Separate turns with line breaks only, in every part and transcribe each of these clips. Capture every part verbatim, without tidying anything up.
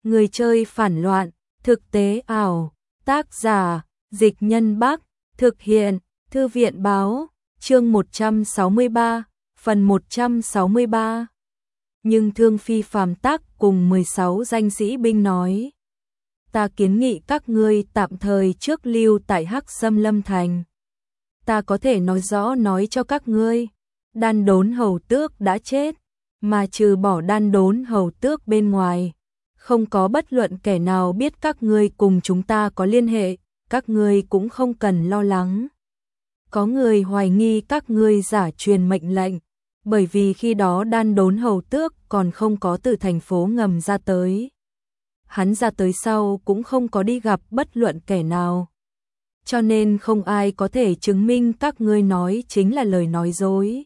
Người chơi phản loạn, thực tế ảo, tác giả, Dịch Nhân Bắc, thực hiện, Thư viện báo, chương một trăm sáu mươi ba, phần một trăm sáu mươi ba. Nhưng Thương Phi phàm tác cùng mười sáu danh sĩ binh nói: ta kiến nghị các ngươi tạm thời trước lưu tại Hắc Xâm Lâm Thành. Ta có thể nói rõ nói cho các ngươi, Đan Đốn Hầu Tước đã chết, mà trừ bỏ Đan Đốn Hầu Tước bên ngoài, không có bất luận kẻ nào biết các ngươi cùng chúng ta có liên hệ, các ngươi cũng không cần lo lắng. Có người hoài nghi các ngươi giả truyền mệnh lệnh, bởi vì khi đó Đan Đốn Hầu Tước còn không có từ thành phố ngầm ra tới. Hắn ra tới sau cũng không có đi gặp bất luận kẻ nào. Cho nên không ai có thể chứng minh các ngươi nói chính là lời nói dối.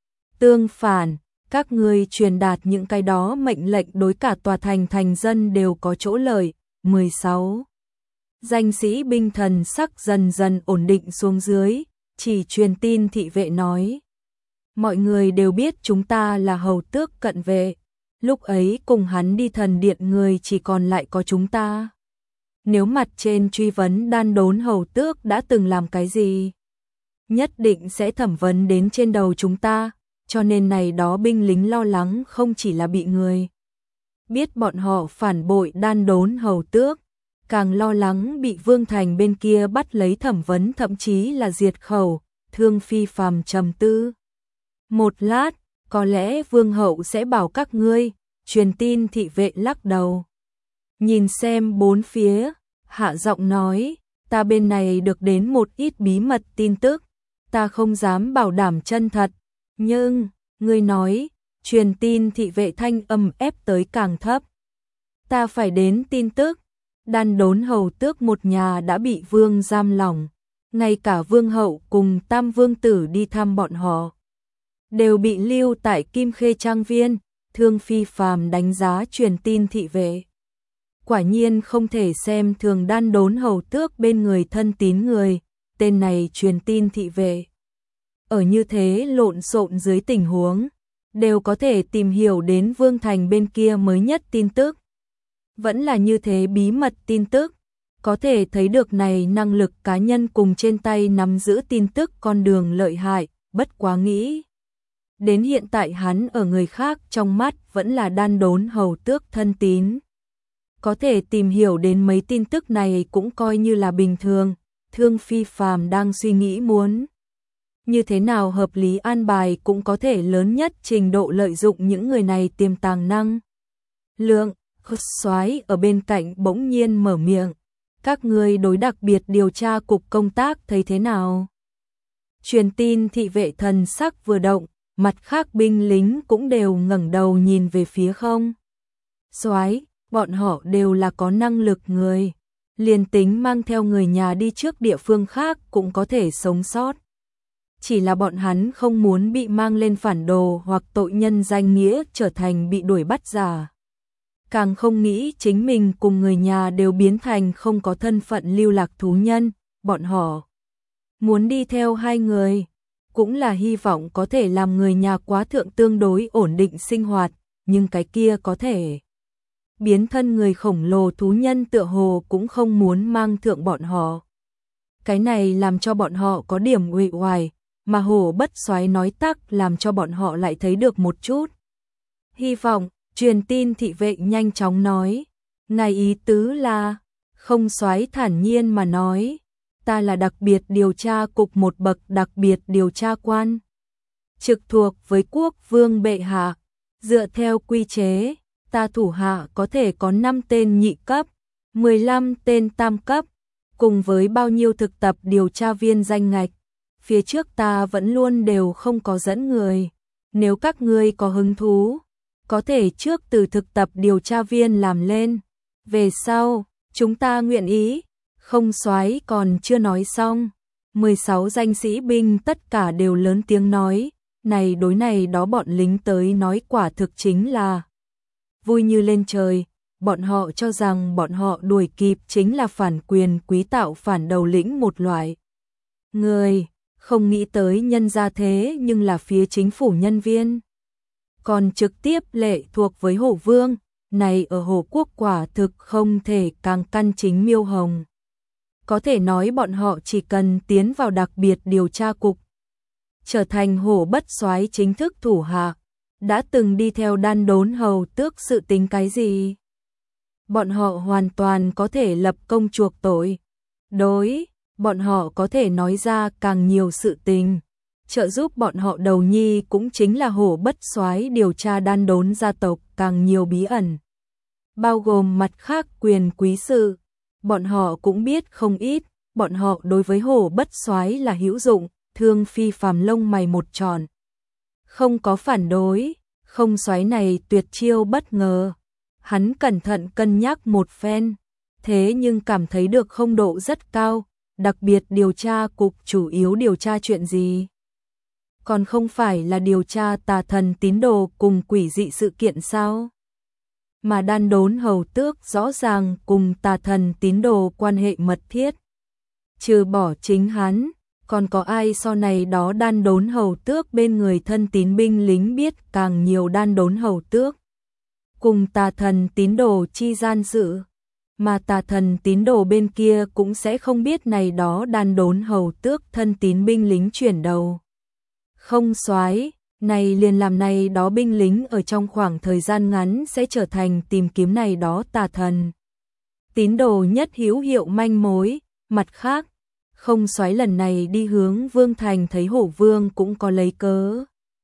Tương phản, các ngươi truyền đạt những cái đó mệnh lệnh đối cả tòa thành thành dân đều có chỗ lợi. mười sáu. Danh sĩ binh thần sắc dần dần ổn định xuống dưới, chỉ truyền tin thị vệ nói: mọi người đều biết chúng ta là hầu tước cận vệ, lúc ấy cùng hắn đi thần điện người chỉ còn lại có chúng ta. Nếu mặt trên truy vấn Đan Đốn Hầu Tước đã từng làm cái gì, nhất định sẽ thẩm vấn đến trên đầu chúng ta, cho nên này đó binh lính lo lắng không chỉ là bị người biết bọn họ phản bội Đan Đốn Hầu Tước, càng lo lắng bị Vương Thành bên kia bắt lấy thẩm vấn, thậm chí là diệt khẩu. Thương Phi phàm trầm tư một lát, có lẽ Vương hậu sẽ bảo các ngươi. Truyền tin thị vệ lắc đầu, nhìn xem bốn phía, hạ giọng nói: ta bên này được đến một ít bí mật tin tức, ta không dám bảo đảm chân thật, nhưng ngươi nói. Truyền tin thị vệ thanh âm ép tới càng thấp. Ta phải đến tin tức, Đan Đốn Hầu Tước một nhà đã bị vương giam lỏng, ngay cả vương hậu cùng tam vương tử đi thăm bọn họ đều bị lưu tại Kim Khê Trang Viên. Thương Phi phàm đánh giá truyền tin thị vệ, quả nhiên không thể xem thường Đan Đốn Hầu Tước bên người thân tín người. Tên này truyền tin thị vệ, ở như thế lộn xộn dưới tình huống, đều có thể tìm hiểu đến Vương Thành bên kia mới nhất tin tức, vẫn là như thế bí mật tin tức, có thể thấy được này năng lực cá nhân cùng trên tay nắm giữ tin tức con đường lợi hại. Bất quá nghĩ đến hiện tại hắn ở người khác trong mắt vẫn là Đan Đốn Hầu Tước thân tín, có thể tìm hiểu đến mấy tin tức này cũng coi như là bình thường. Thương Phi phàm đang suy nghĩ muốn như thế nào hợp lý an bài cũng có thể lớn nhất trình độ lợi dụng những người này tiềm tàng năng lượng. Soái ở bên cạnh bỗng nhiên mở miệng: các ngươi đối đặc biệt điều tra cục công tác thấy thế nào? Truyền tin thị vệ thần sắc vừa động, mặt khác binh lính cũng đều ngẩng đầu nhìn về phía không. Soái, bọn họ đều là có năng lực người, liền tính mang theo người nhà đi trước địa phương khác cũng có thể sống sót. Chỉ là bọn hắn không muốn bị mang lên phản đồ hoặc tội nhân danh nghĩa trở thành bị đuổi bắt giả. Càng không nghĩ chính mình cùng người nhà đều biến thành không có thân phận lưu lạc thú nhân. Bọn họ muốn đi theo hai người, cũng là hy vọng có thể làm người nhà quá thượng tương đối ổn định sinh hoạt, nhưng cái kia có thể biến thân người khổng lồ thú nhân tựa hồ cũng không muốn mang thượng bọn họ. Cái này làm cho bọn họ có điểm uể oải, mà Hổ Bất Soái nói tắc làm cho bọn họ lại thấy được một chút hy vọng. Truyền tin thị vệ nhanh chóng nói: ngài ý tứ là? Không. Soái thản nhiên mà nói: ta là đặc biệt điều tra cục một bậc đặc biệt điều tra quan, trực thuộc với quốc vương bệ hạ. Dựa theo quy chế, ta thủ hạ có thể có năm tên nhị cấp, mười lăm tên tam cấp, cùng với bao nhiêu thực tập điều tra viên danh ngạch. Phía trước ta vẫn luôn đều không có dẫn người, nếu các ngươi có hứng thú, có thể trước từ thực tập điều tra viên làm lên, về sau, chúng ta nguyện ý. Không. Soái còn chưa nói xong, mười sáu danh sĩ binh tất cả đều lớn tiếng nói: này đối này đó bọn lính tới nói quả thực chính là vui như lên trời. Bọn họ cho rằng bọn họ đuổi kịp chính là phản quyền quý tạo phản đầu lĩnh một loại người, không nghĩ tới nhân gia thế nhưng là phía chính phủ nhân viên, còn trực tiếp lệ thuộc với Hổ Vương. này ở Hồ Quốc quả thực không thể càng căn chính Miêu Hồng. Có thể nói bọn họ chỉ cần tiến vào đặc biệt điều tra cục, trở thành Hổ Bất Soái chính thức thủ hạ, đã từng đi theo Đan Đốn hầu tước sự tính cái gì? Bọn họ hoàn toàn có thể lập công chuộc tội. Đối, bọn họ có thể nói ra càng nhiều sự tình, trợ giúp bọn họ đầu nhi cũng chính là Hổ Bất Soái điều tra Đan Đốn gia tộc càng nhiều bí ẩn, bao gồm mặt khác quyền quý sự. Bọn họ cũng biết không ít, bọn họ đối với Hổ Bất Soái là hữu dụng. Thương Phi Phàm lông mày một tròn, không có phản đối. Không Soái này tuyệt chiêu bất ngờ, hắn cẩn thận cân nhắc một phen, thế nhưng cảm thấy được không độ rất cao. Đặc biệt điều tra cục chủ yếu điều tra chuyện gì? Còn không phải là điều tra tà thần tín đồ cùng quỷ dị sự kiện sao? Mà Đan Đốn hầu tước rõ ràng cùng tà thần tín đồ quan hệ mật thiết. Trừ bỏ chính hắn, còn có ai so này đó Đan Đốn hầu tước bên người thân tín binh lính biết càng nhiều Đan Đốn hầu tước cùng tà thần tín đồ chi gian sự, mà tà thần tín đồ bên kia cũng sẽ không biết này đó Đan Đốn hầu tước thân tín binh lính chuyển đầu. Không Soái, này liền làm này đó binh lính ở trong khoảng thời gian ngắn sẽ trở thành tìm kiếm này đó tà thần tín đồ nhất hữu hiệu manh mối. Mặt khác, Không Soái lần này đi hướng Vương Thành thấy Hổ Vương cũng có lấy cớ.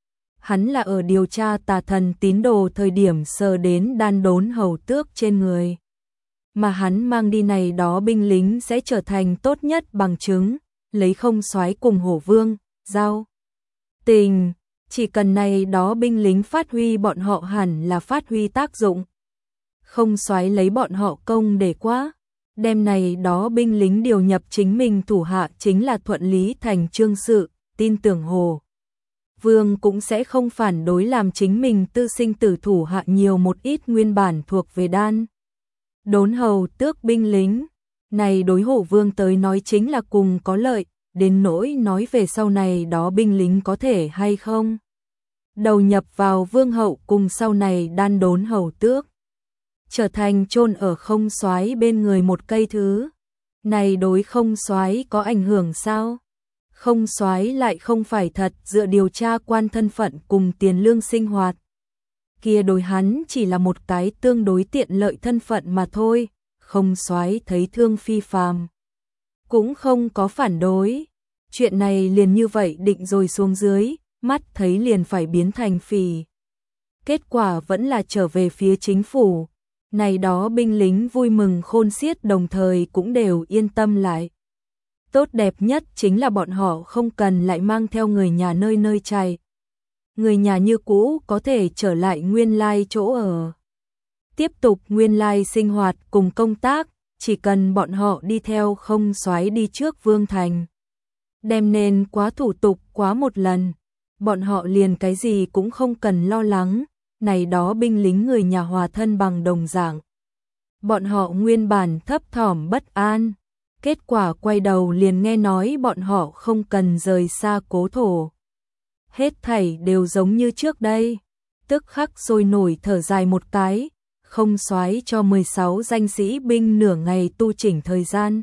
Hắn là ở điều tra tà thần tín đồ thời điểm sờ đến Đan Đốn hầu tước trên người, mà hắn mang đi này đó binh lính sẽ trở thành tốt nhất bằng chứng, lấy Không Soái cùng Hổ Vương giao tình, chỉ cần này đó binh lính phát huy bọn họ hẳn là phát huy tác dụng. Không Soái lấy bọn họ công để quá, đem này đó binh lính điều nhập chính mình thủ hạ chính là thuận lý thành chương sự, tin tưởng Hồ Vương cũng sẽ không phản đối làm chính mình tư sinh tử thủ hạ nhiều một ít nguyên bản thuộc về Đan Đốn hầu tước binh lính. Này đối Hổ Vương tới nói chính là cùng có lợi, đến nỗi nói về sau này đó binh lính có thể hay không đầu nhập vào Vương hậu cùng sau này Đan Đốn hầu tước, trở thành chôn ở Không Soái bên người một cây thứ. Này đối Không Soái có ảnh hưởng sao? Không Soái lại không phải thật dựa điều tra quan thân phận cùng tiền lương sinh hoạt. Kia đối hắn chỉ là một cái tương đối tiện lợi thân phận mà thôi. Không Soái thấy Thương Phi Phàm cũng không có phản đối. Chuyện này liền như vậy định rồi xuống dưới, mắt thấy liền phải biến thành phỉ. Kết quả vẫn là trở về phía chính phủ. Này đó binh lính vui mừng khôn xiết đồng thời cũng đều yên tâm lại. Tốt đẹp nhất chính là bọn họ không cần lại mang theo người nhà nơi nơi chạy. Người nhà như cũ có thể trở lại nguyên lai chỗ ở, tiếp tục nguyên lai sinh hoạt cùng công tác, chỉ cần bọn họ đi theo Không Soái đi trước Vương Thành. Đem nên quá thủ tục quá một lần, bọn họ liền cái gì cũng không cần lo lắng, này đó binh lính người nhà hòa thân bằng đồng dạng. Bọn họ nguyên bản thấp thỏm bất an, kết quả quay đầu liền nghe nói bọn họ không cần rời xa cố thổ. Hết thảy đều giống như trước đây, tức khắc sôi nổi thở dài một cái. Không Soái cho mười sáu danh sĩ binh nửa ngày tu chỉnh thời gian.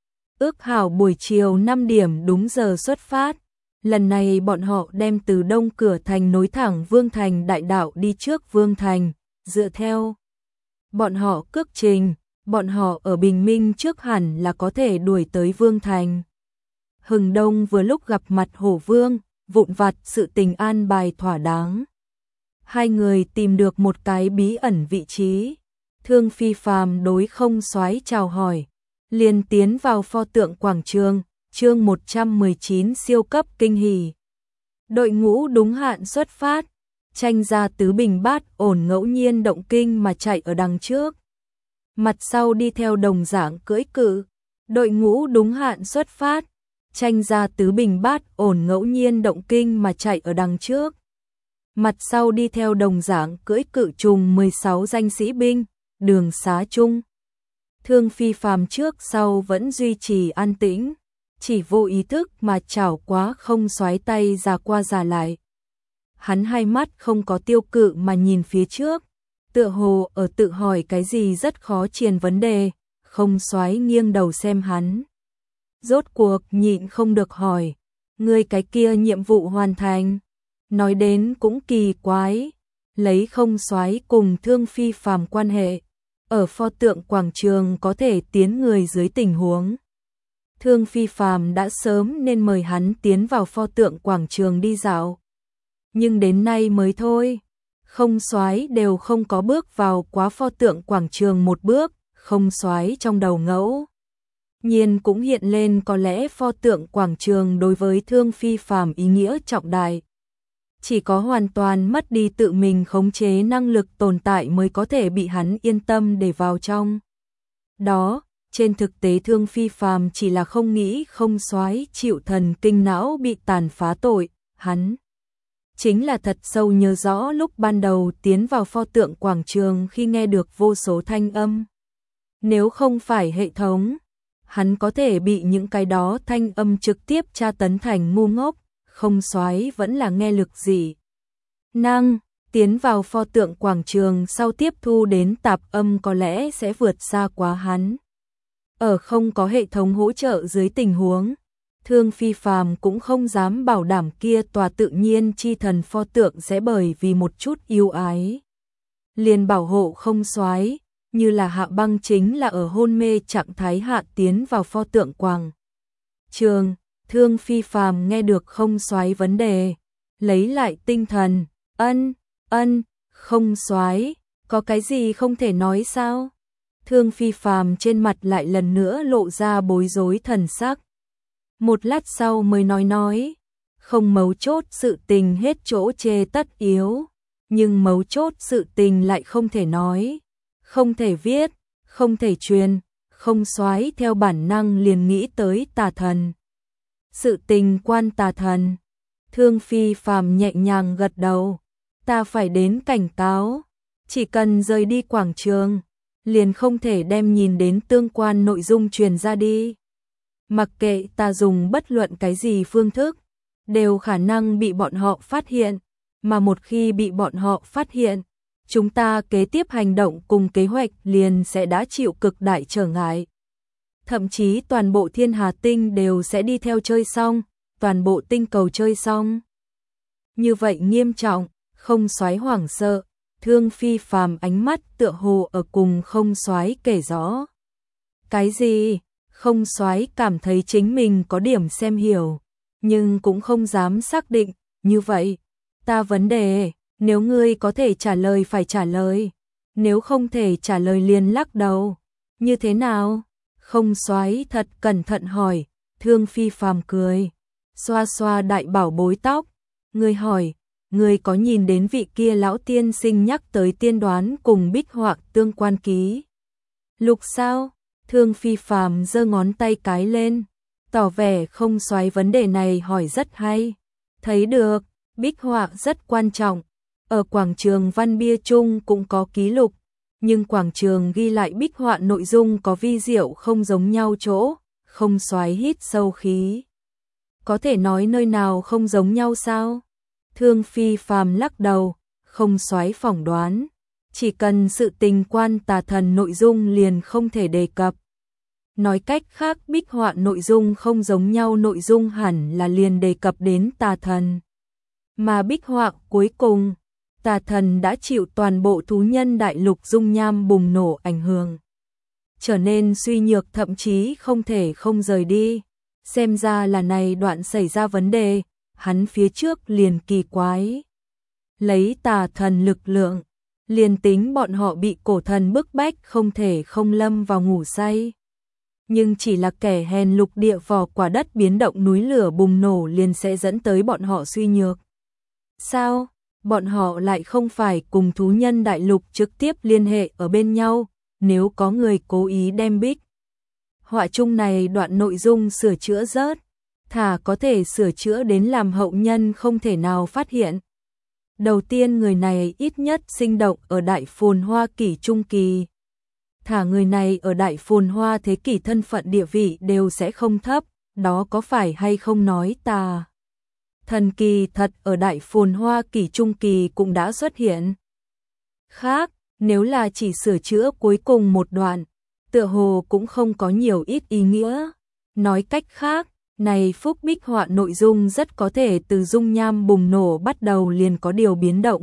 Ước hảo buổi chiều năm điểm đúng giờ xuất phát. Lần này bọn họ đem từ đông cửa thành nối thẳng Vương Thành đại đạo đi trước Vương Thành, dựa theo bọn họ cước trình, bọn họ ở bình minh trước hẳn là có thể đuổi tới Vương Thành. Hừng đông vừa lúc gặp mặt Hổ Vương, vụn vặt sự tình an bài thỏa đáng. Hai người tìm được một cái bí ẩn vị trí. Thương Phi Phàm đối Không Soái chào hỏi, liền tiến vào pho tượng quảng trường. Chương một trăm mười chín siêu cấp kinh hỉ. Đội ngũ đúng hạn xuất phát, tranh gia tứ bình bát ổn ngẫu nhiên động kinh mà chạy ở đằng trước. Mặt sau đi theo đồng dạng cưỡi cự. Đội ngũ đúng hạn xuất phát, tranh gia tứ bình bát ổn ngẫu nhiên động kinh mà chạy ở đằng trước. Mặt sau đi theo đồng dạng cưỡi cự trùng mười sáu danh sĩ binh, đường xá chung. Thương Phi Phàm trước sau vẫn duy trì an tĩnh, chỉ vô ý thức mà chảo quá Không Soái tay ra qua già lại. Hắn hai mắt không có tiêu cự mà nhìn phía trước, tựa hồ ở tự hỏi cái gì rất khó truyền vấn đề, không xoáy nghiêng đầu xem hắn. Rốt cuộc nhịn không được hỏi, ngươi cái kia nhiệm vụ hoàn thành. Nói đến cũng kỳ quái, lấy không xoáy cùng Thương Phi Phàm quan hệ, ở pho tượng quảng trường có thể tiến người dưới tình huống. Thương Phi Phàm đã sớm nên mời hắn tiến vào pho tượng quảng trường đi dạo. Nhưng đến nay mới thôi, không xoáy đều không có bước vào quá pho tượng quảng trường một bước, không xoáy trong đầu ngẫu nhiên cũng hiện lên có lẽ pho tượng quảng trường đối với Thương Phi Phàm ý nghĩa trọng đại. Chỉ có hoàn toàn mất đi tự mình khống chế năng lực tồn tại mới có thể bị hắn yên tâm để vào trong. Đó, trên thực tế Thương Phi Phàm chỉ là không nghĩ không xoáy chịu thần kinh não bị tàn phá tội, hắn chính là thật sâu nhớ rõ lúc ban đầu tiến vào pho tượng quảng trường khi nghe được vô số thanh âm. Nếu không phải hệ thống, hắn có thể bị những cái đó thanh âm trực tiếp tra tấn thành ngu ngốc, không xoáy vẫn là nghe lực gì. Năng, tiến vào pho tượng quảng trường sau tiếp thu đến tạp âm có lẽ sẽ vượt xa quá hắn. Ở không có hệ thống hỗ trợ dưới tình huống, Thương Phi Phàm cũng không dám bảo đảm kia tòa tự nhiên chi thần pho tượng sẽ bởi vì một chút yêu ái liền bảo hộ không xoáy, như là Hạ Băng chính là ở hôn mê trạng thái hạ tiến vào pho tượng quảng trường. Thương Phi Phàm nghe được không xoáy vấn đề, lấy lại tinh thần, ân, ân, không xoáy, có cái gì không thể nói sao? Thương Phi Phàm trên mặt lại lần nữa lộ ra bối rối thần sắc. Một lát sau mới nói nói, không mấu chốt sự tình hết chỗ chê tất yếu, nhưng mấu chốt sự tình lại không thể nói, không thể viết, không thể truyền, không xoáy theo bản năng liền nghĩ tới tà thần. Sự tình quan tà thần. Thương Phi Phàm nhẹ nhàng gật đầu, ta phải đến cảnh cáo, chỉ cần rời đi quảng trường, liền không thể đem nhìn đến tương quan nội dung truyền ra đi. Mặc kệ ta dùng bất luận cái gì phương thức, đều khả năng bị bọn họ phát hiện, mà một khi bị bọn họ phát hiện, chúng ta kế tiếp hành động cùng kế hoạch liền sẽ đã chịu cực đại trở ngại. Thậm chí toàn bộ thiên hà tinh đều sẽ đi theo chơi xong, toàn bộ tinh cầu chơi xong. Như vậy nghiêm trọng, không xoáy hoảng sợ, Thương Phi Phàm ánh mắt tựa hồ ở cùng không xoáy kể rõ. Cái gì? Không xoáy cảm thấy chính mình có điểm xem hiểu, nhưng cũng không dám xác định, như vậy. Ta vấn đề, nếu ngươi có thể trả lời phải trả lời, nếu không thể trả lời liền lắc đầu. Như thế nào? Không xoáy thật cẩn thận hỏi. Thương Phi Phàm cười, xoa xoa đại bảo bối tóc. Ngươi hỏi, ngươi có nhìn đến vị kia lão tiên sinh nhắc tới tiên đoán cùng bích họa tương quan ký lục sao? Thương Phi Phàm giơ ngón tay cái lên, tỏ vẻ không xoáy vấn đề này hỏi rất hay. Thấy được, bích họa rất quan trọng, ở quảng trường văn bia chung cũng có ký lục, nhưng quảng trường ghi lại bích họa nội dung có vi diệu không giống nhau chỗ. Không xoáy hít sâu khí, có thể nói nơi nào không giống nhau sao? Thương Phi Phàm lắc đầu, không xoáy phỏng đoán, chỉ cần sự tình quan tà thần nội dung liền không thể đề cập. Nói cách khác bích họa nội dung không giống nhau nội dung hẳn là liền đề cập đến tà thần. Mà bích họa cuối cùng, tà thần đã chịu toàn bộ thú nhân đại lục dung nham bùng nổ ảnh hưởng, trở nên suy nhược thậm chí không thể không rời đi. Xem ra là này đoạn xảy ra vấn đề, hắn phía trước liền kỳ quái. Lấy tà thần lực lượng, liền tính bọn họ bị cổ thần bức bách không thể không lâm vào ngủ say. Nhưng chỉ là kẻ hèn lục địa vỏ quả đất biến động núi lửa bùng nổ liền sẽ dẫn tới bọn họ suy nhược. Sao? Bọn họ lại không phải cùng thú nhân đại lục trực tiếp liên hệ ở bên nhau, nếu có người cố ý đem bích họa chung này đoạn nội dung sửa chữa rớt, thả có thể sửa chữa đến làm hậu nhân không thể nào phát hiện. Đầu tiên người này ít nhất sinh động ở đại phồn hoa kỷ trung kỳ. Thả người này ở đại phồn hoa thế kỷ thân phận địa vị đều sẽ không thấp, đó có phải hay không nói tà thần kỳ thật ở đại phồn hoa kỷ trung kỳ cũng đã xuất hiện. Khác, Nếu là chỉ sửa chữa cuối cùng một đoạn, tựa hồ cũng không có nhiều ít ý nghĩa. Nói cách khác, này phúc bích họa nội dung rất có thể từ dung nham bùng nổ bắt đầu liền có điều biến động.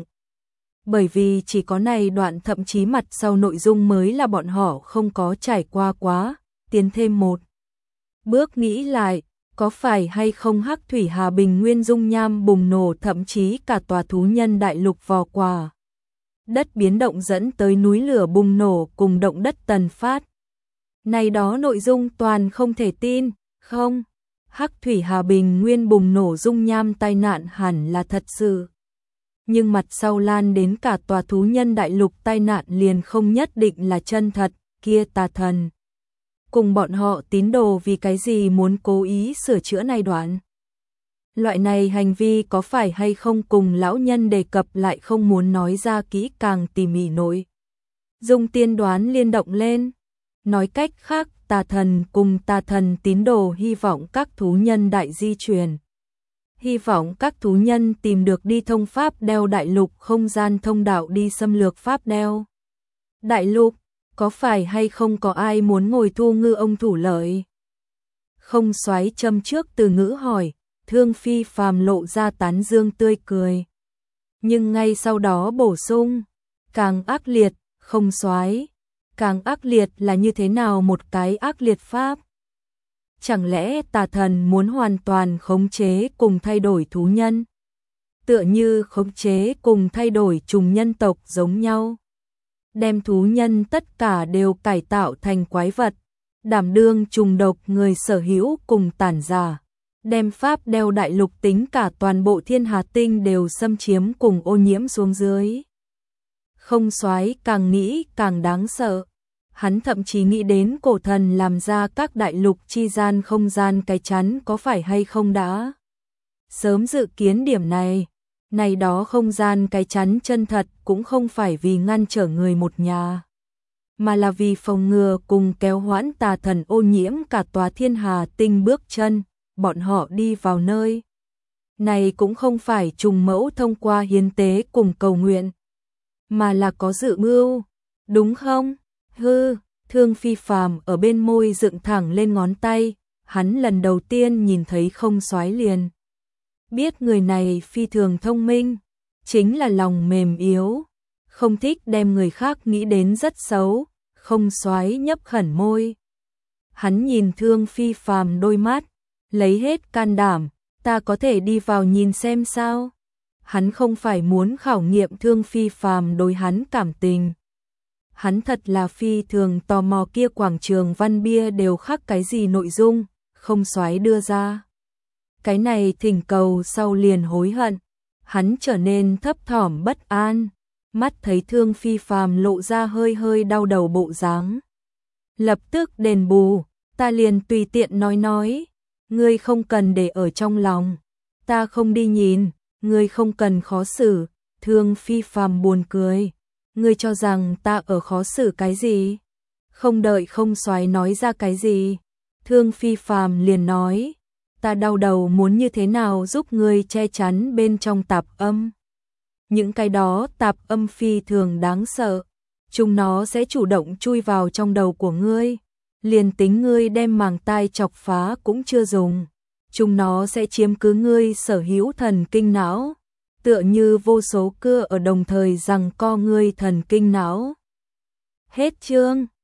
Bởi vì chỉ có này đoạn thậm chí mặt sau nội dung mới là bọn họ không có trải qua quá, tiến thêm một bước nghĩ lại, có phải hay không Hắc Thủy Hà Bình Nguyên dung nham bùng nổ thậm chí cả tòa thú nhân đại lục vò quà. Đất biến động dẫn tới núi lửa bùng nổ cùng động đất tần phát. Này đó nội dung toàn không thể tin, không? Hắc Thủy Hà Bình Nguyên bùng nổ dung nham tai nạn hẳn là thật sự. Nhưng mặt sau lan đến cả tòa thú nhân đại lục tai nạn liền không nhất định là chân thật, kia tà thần. Cùng bọn họ tín đồ vì cái gì muốn cố ý sửa chữa này đoạn. Loại này hành vi có phải hay không cùng lão nhân đề cập lại không muốn nói ra kỹ càng tỉ mỉ nội. Dung tiên đoán liên động lên. Nói cách khác, tà thần cùng tà thần tín đồ hy vọng các thú nhân đại di truyền. Hy vọng các thú nhân tìm được đi thông pháp đeo đại lục không gian thông đạo đi xâm lược pháp đeo. Đại lục, có phải hay không có ai muốn ngồi thu ngư ông thủ lợi? Không xoáy châm trước từ ngữ hỏi, Thương Phi Phàm lộ ra tán dương tươi cười. Nhưng ngay sau đó bổ sung, càng ác liệt, không xoáy. Càng ác liệt là như thế nào một cái ác liệt pháp? Chẳng lẽ tà thần muốn hoàn toàn khống chế cùng thay đổi thú nhân? Tựa như khống chế cùng thay đổi trùng nhân tộc giống nhau. Đem thú nhân tất cả đều cải tạo thành quái vật, đảm đương trùng độc người sở hữu cùng tàn giả. Đem pháp đeo đại lục tính cả toàn bộ thiên hà tinh đều xâm chiếm cùng ô nhiễm xuống dưới. Không xoáy càng nghĩ càng đáng sợ. Hắn thậm chí nghĩ đến cổ thần làm ra các đại lục chi gian không gian cái chắn có phải hay không đã. Sớm dự kiến điểm này, này đó không gian cái chắn chân thật cũng không phải vì ngăn trở người một nhà, mà là vì phòng ngừa cùng kéo hoãn tà thần ô nhiễm cả tòa thiên hà tinh bước chân, bọn họ đi vào nơi. Này cũng không phải trùng mẫu thông qua hiến tế cùng cầu nguyện, mà là có dự mưu, đúng không? Hư, Thương Phi Phàm ở bên môi dựng thẳng lên ngón tay, hắn lần đầu tiên nhìn thấy không xoáy liền. Biết người này phi thường thông minh, chính là lòng mềm yếu, không thích đem người khác nghĩ đến rất xấu, không xoáy nhấp khẩn môi. Hắn nhìn Thương Phi Phàm đôi mắt, lấy hết can đảm, ta có thể đi vào nhìn xem sao? Hắn không phải muốn khảo nghiệm Thương Phi Phàm đối hắn cảm tình. Hắn thật là phi thường tò mò kia quảng trường văn bia đều khắc cái gì nội dung, không xoáy đưa ra. Cái này thỉnh cầu sau liền hối hận, hắn trở nên thấp thỏm bất an, mắt thấy Thương Phi Phàm lộ ra hơi hơi đau đầu bộ dáng. Lập tức đền bù, ta liền tùy tiện nói nói, ngươi không cần để ở trong lòng, ta không đi nhìn, ngươi không cần khó xử. Thương Phi Phàm buồn cười. Ngươi cho rằng ta ở khó xử cái gì? Không đợi không xoáy nói ra cái gì, Thương Phi Phàm liền nói, ta đau đầu muốn như thế nào giúp ngươi che chắn bên trong tạp âm. Những cái đó tạp âm phi thường đáng sợ, chúng nó sẽ chủ động chui vào trong đầu của ngươi, liền tính ngươi đem màng tai chọc phá cũng chưa dùng, chúng nó sẽ chiếm cứ ngươi sở hữu thần kinh não. Tựa như vô số cưa ở đồng thời rằng co ngươi thần kinh não. Hết chương.